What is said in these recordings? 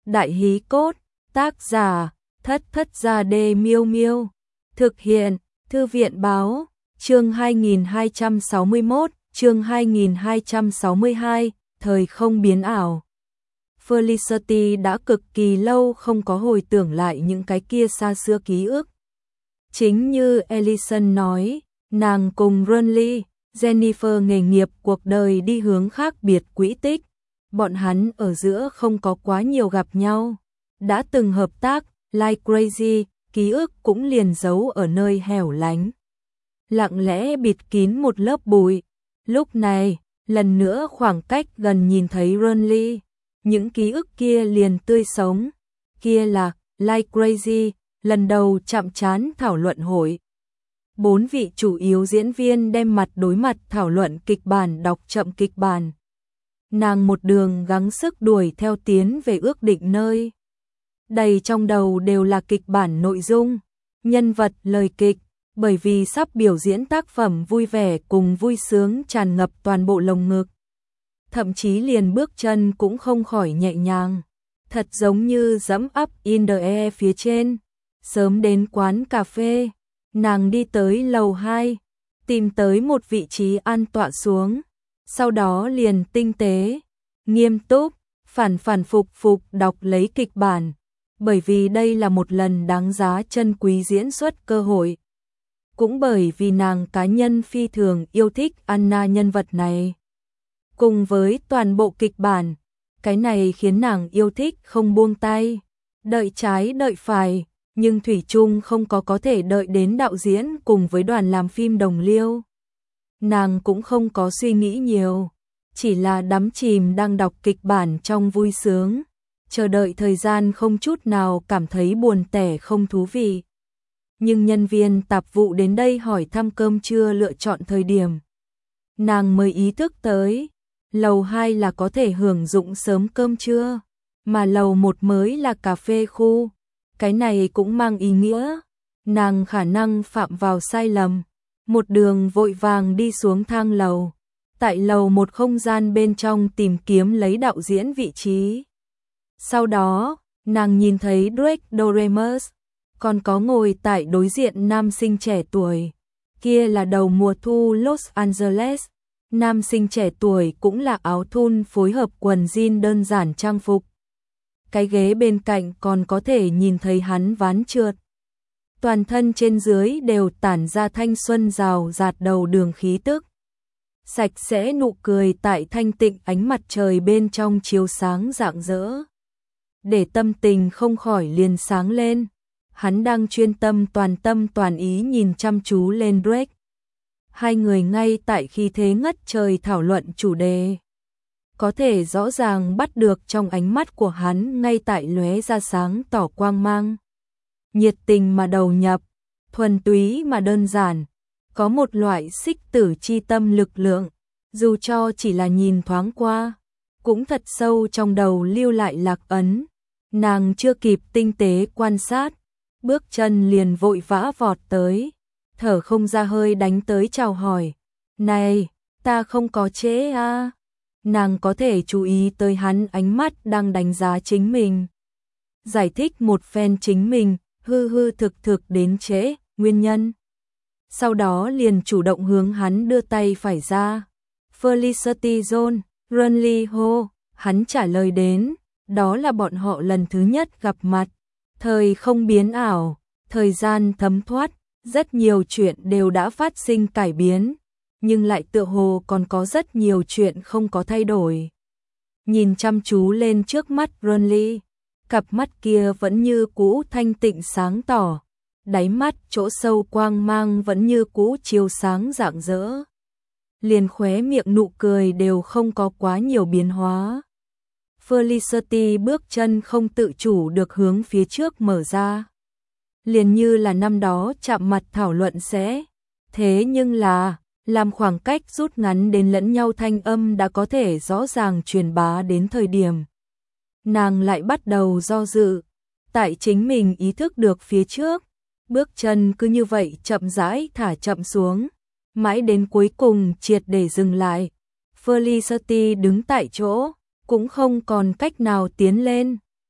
Đại hí cốt, tác giả, Thất Thất Gia Đê Miêu Miêu. Thực hiện, Thư viện báo, chương 2261, chương 2262, thời không biến ảo. Felicity đã cực kỳ lâu không có hồi tưởng lại những cái kia xa xưa ký ức. Chính như Ellison nói, nàng cùng Ronly, Jennifer nghề nghiệp cuộc đời đi hướng khác biệt quỹ tích. Bọn hắn ở giữa không có quá nhiều gặp nhau. Đã từng hợp tác, like crazy, ký ức cũng liền giấu ở nơi hẻo lánh. Lặng lẽ bịt kín một lớp bụi. Lúc này, lần nữa khoảng cách gần nhìn thấy Ronly. Những ký ức kia liền tươi sống. Kia là, like crazy, lần đầu chạm trán thảo luận hội. 4 vị chủ yếu diễn viên đem mặt đối mặt thảo luận kịch bản, đọc chậm kịch bản. Nàng một đường gắng sức đuổi theo tiến về ước định nơi. Đầy trong đầu đều là kịch bản nội dung, nhân vật, lời kịch, bởi vì sắp biểu diễn tác phẩm vui vẻ cùng vui sướng tràn ngập toàn bộ lồng ngực. Thậm chí liền bước chân cũng không khỏi nhẹ nhàng, thật giống như dẫm up in the air phía trên. Sớm đến quán cà phê, nàng đi tới lầu 2, tìm tới một vị trí an tọa xuống, sau đó liền tinh tế, nghiêm túc, phản phục đọc lấy kịch bản, bởi vì đây là một lần đáng giá trân quý diễn xuất cơ hội. Cũng bởi vì nàng cá nhân phi thường yêu thích Anna nhân vật này. Cùng với toàn bộ kịch bản, cái này khiến nàng yêu thích không buông tay, đợi trái đợi phải, nhưng thủy chung không có thể đợi đến đạo diễn cùng với đoàn làm phim đồng liêu. Nàng cũng không có suy nghĩ nhiều, chỉ là đắm chìm đang đọc kịch bản trong vui sướng, chờ đợi thời gian không chút nào cảm thấy buồn tẻ không thú vị. Nhưng nhân viên tạp vụ đến đây hỏi thăm cơm trưa lựa chọn thời điểm. Nàng mới ý thức tới, lầu 2 là có thể hưởng dụng sớm cơm trưa, mà lầu 1 mới là cà phê khu. Cái này cũng mang ý nghĩa, nàng khả năng phạm vào sai lầm. Một đường vội vàng đi xuống thang lầu, tại lầu 1 không gian bên trong tìm kiếm lấy đạo diễn vị trí. Sau đó, nàng nhìn thấy Drake Doremus, còn có ngồi tại đối diện nam sinh trẻ tuổi. Kia là đầu mùa thu Los Angeles, nam sinh trẻ tuổi cũng là áo thun phối hợp quần jean đơn giản trang phục. Cái ghế bên cạnh còn có thể nhìn thấy hắn ván trượt. Toàn thân trên dưới đều tản ra thanh xuân rào rạt đầu đường khí tức. Sạch sẽ nụ cười tại thanh tịnh ánh mặt trời bên trong chiếu sáng rạng rỡ. Để tâm tình không khỏi liền sáng lên. Hắn đang chuyên tâm toàn ý nhìn chăm chú lên Drake. Hai người ngay tại khi thế ngất trời thảo luận chủ đề. Có thể rõ ràng bắt được trong ánh mắt của hắn ngay tại lóe ra sáng tỏ quang mang. Nhiệt tình mà đầu nhập, thuần túy mà đơn giản, có một loại xích tử chi tâm lực lượng, dù cho chỉ là nhìn thoáng qua, cũng thật sâu trong đầu lưu lại lạc ấn. Nàng chưa kịp tinh tế quan sát, bước chân liền vội vã vọt tới, thở không ra hơi đánh tới chào hỏi. Này, ta không có trễ à? Nàng có thể chú ý tới hắn ánh mắt đang đánh giá chính mình. Giải thích một phen chính mình, hư thực đến trễ, nguyên nhân. Sau đó liền chủ động hướng hắn đưa tay phải ra. Felicity Jones, Ronly Ho, hắn trả lời đến, đó là bọn họ lần thứ nhất gặp mặt. Thời không biến ảo, thời gian thấm thoát, rất nhiều chuyện đều đã phát sinh cải biến, nhưng lại tựa hồ còn có rất nhiều chuyện không có thay đổi. Nhìn chăm chú lên trước mắt Ronly, cặp mắt kia vẫn như cũ thanh tịnh sáng tỏ, đáy mắt chỗ sâu quang mang vẫn như cũ chiếu sáng rạng rỡ. Liền khóe miệng nụ cười đều không có quá nhiều biến hóa. Felicity bước chân không tự chủ được hướng phía trước mở ra. Liền như là năm đó chạm mặt thảo luận sẽ. Thế nhưng là, làm khoảng cách rút ngắn đến lẫn nhau thanh âm đã có thể rõ ràng truyền bá đến thời điểm. Nàng lại bắt đầu do dự. Tại chính mình ý thức được phía trước, bước chân cứ như vậy chậm rãi thả chậm xuống. Mãi đến cuối cùng triệt để dừng lại. Felicity đứng tại chỗ, cũng không còn cách nào tiến lên.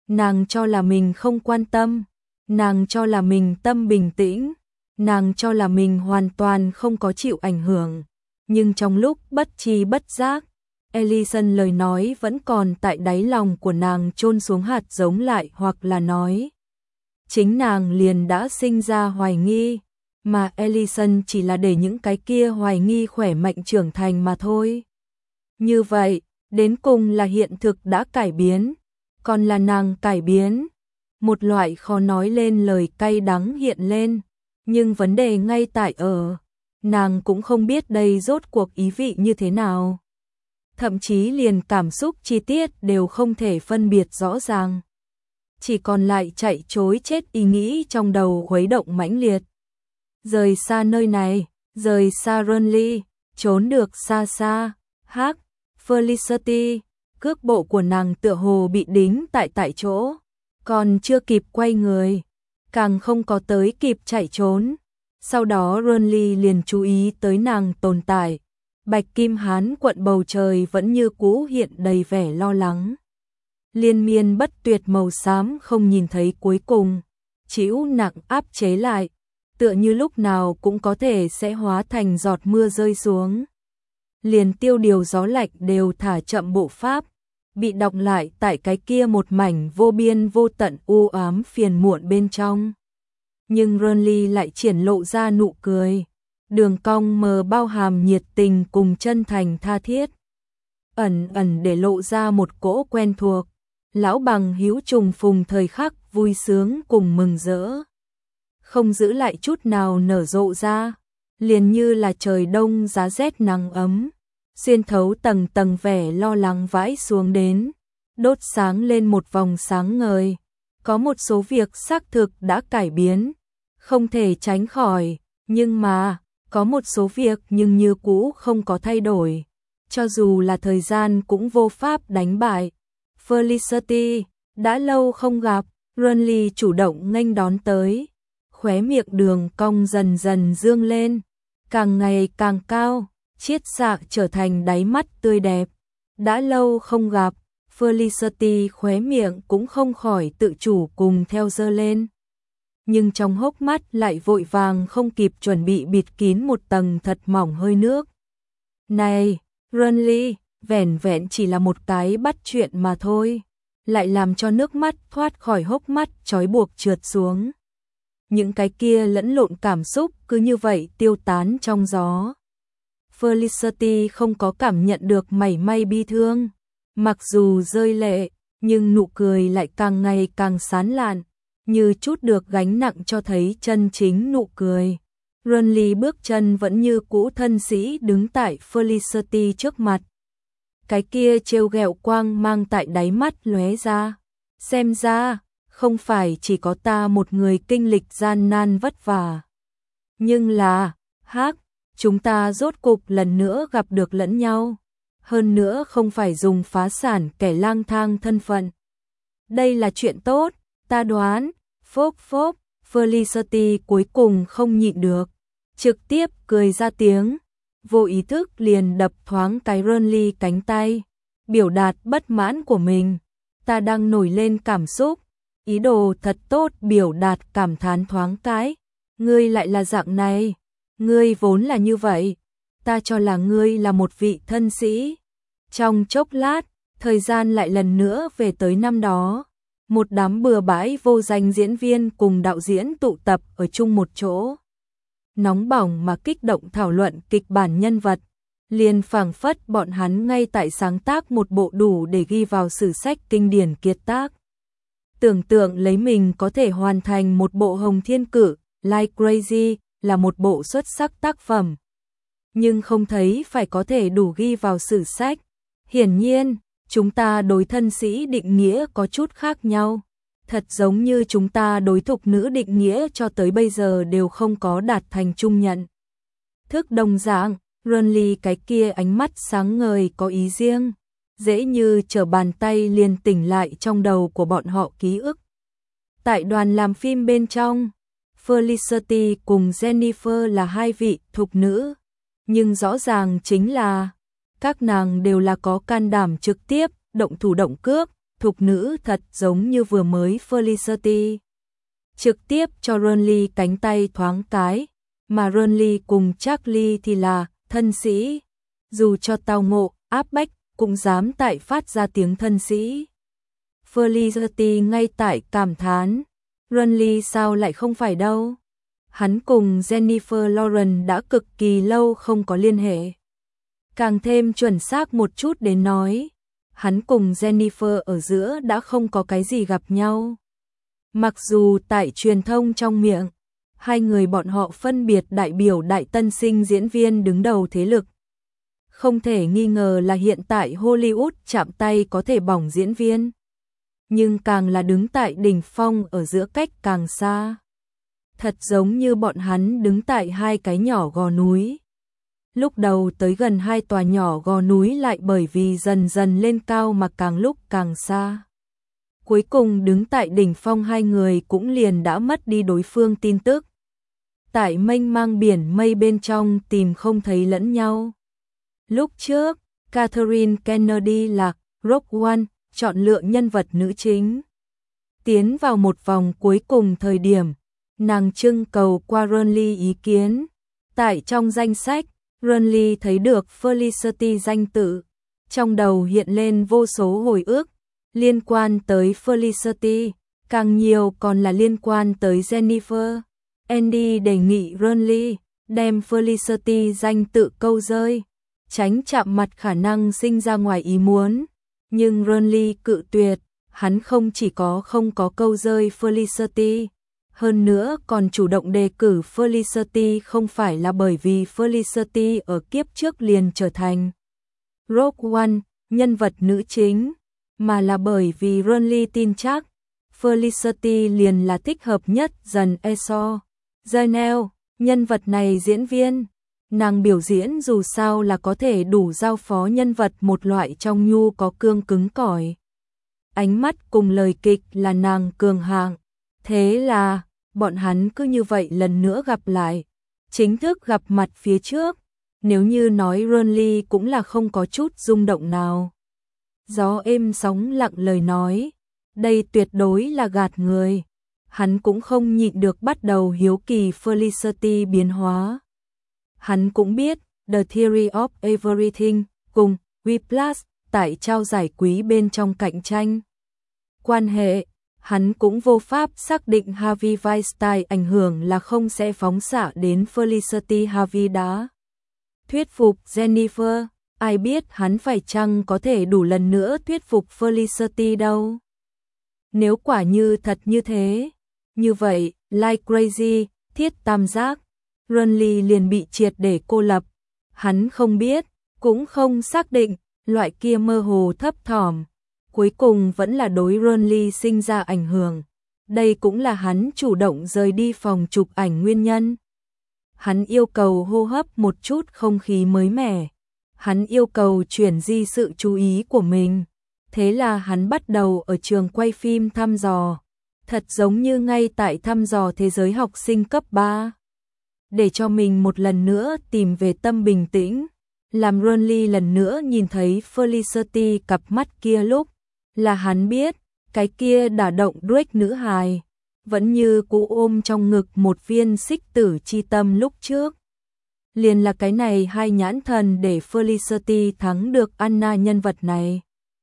Nàng cho là mình không quan tâm, nàng cho là mình tâm bình tĩnh, nàng cho là mình hoàn toàn không có chịu ảnh hưởng. Nhưng trong lúc bất tri bất giác, Ellison lời nói vẫn còn tại đáy lòng của nàng chôn xuống hạt giống lại, hoặc là nói chính nàng liền đã sinh ra hoài nghi, mà Ellison chỉ là để những cái kia hoài nghi khỏe mạnh trưởng thành mà thôi. Như vậy, đến cùng là hiện thực đã cải biến, còn là nàng cải biến. Một loại khó nói lên lời cay đắng hiện lên, nhưng vấn đề ngay tại ở, nàng cũng không biết đây rốt cuộc ý vị như thế nào. Thậm chí liền cảm xúc chi tiết đều không thể phân biệt rõ ràng. Chỉ còn lại chạy trối chết ý nghĩ trong đầu khuấy động mãnh liệt. Rời xa nơi này, rời xa Renly, trốn được xa xa. Hắc, Felicity, cước bộ của nàng tựa hồ bị đính tại chỗ, còn chưa kịp quay người, càng không có tới kịp chạy trốn. Sau đó Renly liền chú ý tới nàng tồn tại. Bạch kim hán quận bầu trời vẫn như cũ hiện đầy vẻ lo lắng. Liên miên bất tuyệt màu xám không nhìn thấy cuối cùng, chịu nặng áp chế lại, tựa như lúc nào cũng có thể sẽ hóa thành giọt mưa rơi xuống. Liền tiêu điều gió lạnh đều thả chậm bộ pháp, bị đọng lại tại cái kia một mảnh vô biên vô tận u ám phiền muộn bên trong. Nhưng Renly lại triển lộ ra nụ cười, đường cong mờ bao hàm nhiệt tình cùng chân thành tha thiết, ẩn ẩn để lộ ra một cỗ quen thuộc, lão bằng hữu trùng phùng thời khắc vui sướng cùng mừng rỡ. Không giữ lại chút nào nở rộ ra, liền như là trời đông giá rét nắng ấm, xuyên thấu tầng tầng vẻ lo lắng vãi xuống đến, đốt sáng lên một vòng sáng ngời. Có một số việc xác thực đã cải biến, không thể tránh khỏi, nhưng mà, có một số việc nhưng như cũ không có thay đổi, cho dù là thời gian cũng vô pháp đánh bại. Felicity, đã lâu không gặp, Renly chủ động nghênh đón tới, khóe miệng đường cong dần dần dương lên, càng ngày càng cao, chiết xạ trở thành đáy mắt tươi đẹp. Đã lâu không gặp, Felicity khóe miệng cũng không khỏi tự chủ cùng theo giơ lên. Nhưng trong hốc mắt lại vội vàng không kịp chuẩn bị bịt kín một tầng thật mỏng hơi nước. Này, Renly, vẻn vẹn chỉ là một cái bắt chuyện mà thôi, lại làm cho nước mắt thoát khỏi hốc mắt trói buộc trượt xuống. Những cái kia lẫn lộn cảm xúc cứ như vậy tiêu tán trong gió. Felicity không có cảm nhận được mảy may bi thương, mặc dù rơi lệ, nhưng nụ cười lại càng ngày càng sán lạn, như chút được gánh nặng cho thấy chân chính nụ cười. Renly bước chân vẫn như cũ thân sĩ đứng tại Felicity trước mặt. Cái kia trêu ghẹo quang mang tại đáy mắt lóe ra. Xem ra, không phải chỉ có ta một người kinh lịch gian nan vất vả. Nhưng là, Hắc, chúng ta rốt cục lần nữa gặp được lẫn nhau. Hơn nữa không phải dùng phá sản kẻ lang thang thân phận. Đây là chuyện tốt, ta đoán. Phốp phốp, Felicity cuối cùng không nhịn được, trực tiếp cười ra tiếng, vô ý thức liền đập thoáng cái Renly cánh tay, biểu đạt bất mãn của mình. Ta đang nổi lên cảm xúc, ý đồ thật tốt biểu đạt cảm thán thoáng cái. Ngươi lại là dạng này, ngươi vốn là như vậy, ta cho là ngươi là một vị thân sĩ. Trong chốc lát, thời gian lại lần nữa về tới năm đó. Một đám bừa bãi vô danh diễn viên cùng đạo diễn tụ tập ở chung một chỗ. Nóng bỏng mà kích động thảo luận kịch bản nhân vật, liền phảng phất bọn hắn ngay tại sáng tác một bộ đủ để ghi vào sử sách kinh điển kiệt tác. Tưởng tượng lấy mình có thể hoàn thành một bộ Hồng Thiên Cử, Like Crazy là một bộ xuất sắc tác phẩm. Nhưng không thấy phải có thể đủ ghi vào sử sách. Hiển nhiên, chúng ta đối thân sĩ định nghĩa có chút khác nhau, thật giống như chúng ta đối thục nữ định nghĩa cho tới bây giờ đều không có đạt thành chung nhận. Thức đồng dạng, Renly cái kia ánh mắt sáng ngời có ý riêng, dễ như trở bàn tay liền tỉnh lại trong đầu của bọn họ ký ức. Tại đoàn làm phim bên trong, Felicity cùng Jennifer là hai vị thục nữ, nhưng rõ ràng chính là các nàng đều là có can đảm trực tiếp, động thủ động cước, thục nữ thật giống như vừa mới Felicity. Trực tiếp cho Renly cánh tay thoáng cái, mà Renly cùng Charlie thì là thân sĩ. Dù cho tao ngộ, áp bách, cũng dám tại phát ra tiếng thân sĩ. Felicity ngay tại cảm thán, Renly sao lại không phải đâu. Hắn cùng Jennifer Lawrence đã cực kỳ lâu không có liên hệ. Càng thêm chuẩn xác một chút đến nói, hắn cùng Jennifer ở giữa đã không có cái gì gặp nhau. Mặc dù tại truyền thông trong miệng, hai người bọn họ phân biệt đại biểu đại tân sinh diễn viên đứng đầu thế lực. Không thể nghi ngờ là hiện tại Hollywood chạm tay có thể bỏng diễn viên. Nhưng càng là đứng tại đỉnh phong ở giữa cách càng xa. Thật giống như bọn hắn đứng tại hai cái nhỏ gò núi. Lúc đầu tới gần hai tòa nhỏ gò núi lại bởi vì dần dần lên cao mà càng lúc càng xa. Cuối cùng đứng tại đỉnh phong hai người cũng liền đã mất đi đối phương tin tức. Tại mênh mang biển mây bên trong tìm không thấy lẫn nhau. Lúc trước, Catherine Kennedy là Rogue One, chọn lựa nhân vật nữ chính. Tiến vào một vòng cuối cùng thời điểm, nàng trưng cầu qua Renly ý kiến. Tại trong danh sách, Renly thấy được Felicity danh tự. Trong đầu hiện lên vô số hồi ức liên quan tới Felicity, càng nhiều còn là liên quan tới Jennifer. Andy đề nghị Renly đem Felicity danh tự câu rơi, tránh chạm mặt khả năng sinh ra ngoài ý muốn. Nhưng Renly cự tuyệt, hắn không chỉ không có câu rơi Felicity, hơn nữa còn chủ động đề cử Felicity không phải là bởi vì Felicity ở kiếp trước liền trở thành Rogue One, nhân vật nữ chính, mà là bởi vì Renly tin chắc Felicity liền là thích hợp nhất dần Esau. Janelle, nhân vật này diễn viên, nàng biểu diễn dù sao là có thể đủ giao phó nhân vật một loại trong nhu có cương cứng cỏi. Ánh mắt cùng lời kịch là nàng cường hạng. Thế là, bọn hắn cứ như vậy lần nữa gặp lại. Chính thức gặp mặt phía trước, nếu như nói Renly cũng là không có chút rung động nào. Gió êm sóng lặng lời nói, đây tuyệt đối là gạt người. Hắn cũng không nhịn được bắt đầu hiếu kỳ Felicity biến hóa. Hắn cũng biết The Theory of Everything cùng Whiplash tại trao giải quý bên trong cạnh tranh quan hệ, hắn cũng vô pháp xác định Harvey Weinstein ảnh hưởng là không sẽ phóng xạ đến Felicity. Harvey đã thuyết phục Jennifer, ai biết hắn phải chăng có thể đủ lần nữa thuyết phục Felicity đâu. Nếu quả như thật như thế, như vậy, Like Crazy, thiết tam giác, Renly liền bị triệt để cô lập. Hắn không biết, cũng không xác định, loại kia mơ hồ thấp thỏm, cuối cùng vẫn là đối Renly sinh ra ảnh hưởng. Đây cũng là hắn chủ động rời đi phòng chụp ảnh nguyên nhân. Hắn yêu cầu hô hấp một chút không khí mới mẻ. Hắn yêu cầu chuyển di sự chú ý của mình. Thế là hắn bắt đầu ở trường quay phim thăm dò. Thật giống như ngay tại thăm dò thế giới học sinh cấp 3. Để cho mình một lần nữa tìm về tâm bình tĩnh. Làm Renly lần nữa nhìn thấy Felicity cặp mắt kia lúc, là hắn biết, cái kia đả động Drake nữ hài, vẫn như cũ ôm trong ngực một viên xích tử chi tâm lúc trước. Liền là cái này hai nhãn thần để Felicity thắng được Anna nhân vật này.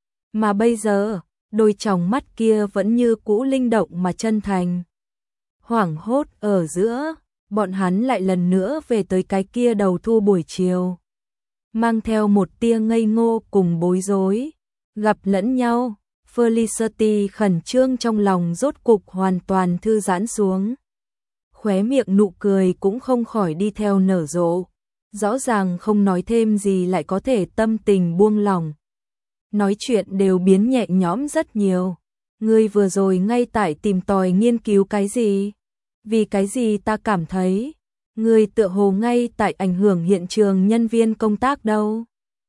Mà bây giờ, đôi tròng mắt kia vẫn như cũ linh động mà chân thành. Hoảng hốt ở giữa, bọn hắn lại lần nữa về tới cái kia đầu thu buổi chiều. Mang theo một tia ngây ngô cùng bối rối, gặp lẫn nhau, Felicity khẩn trương trong lòng rốt cục hoàn toàn thư giãn xuống. Khóe miệng nụ cười cũng không khỏi đi theo nở rộ, rõ ràng không nói thêm gì lại có thể tâm tình buông lỏng. Nói chuyện đều biến nhẹ nhõm rất nhiều. Ngươi vừa rồi ngay tại tìm tòi nghiên cứu cái gì? Vì cái gì ta cảm thấy ngươi tựa hồ ngay tại ảnh hưởng hiện trường nhân viên công tác đâu.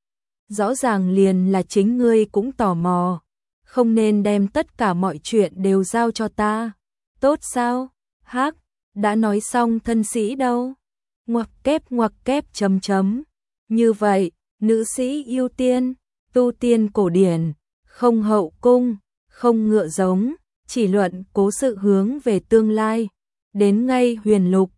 Rõ ràng liền là chính ngươi cũng tò mò, không nên đem tất cả mọi chuyện đều giao cho ta. Tốt sao? Hắc, đã nói xong thân sĩ đâu? Ngoặc kép chấm chấm. Như vậy, nữ sĩ ưu tiên, tu tiên cổ điển, không hậu cung, không ngựa giống, chỉ luận cố sự hướng về tương lai. Đến ngay Huyền Lục,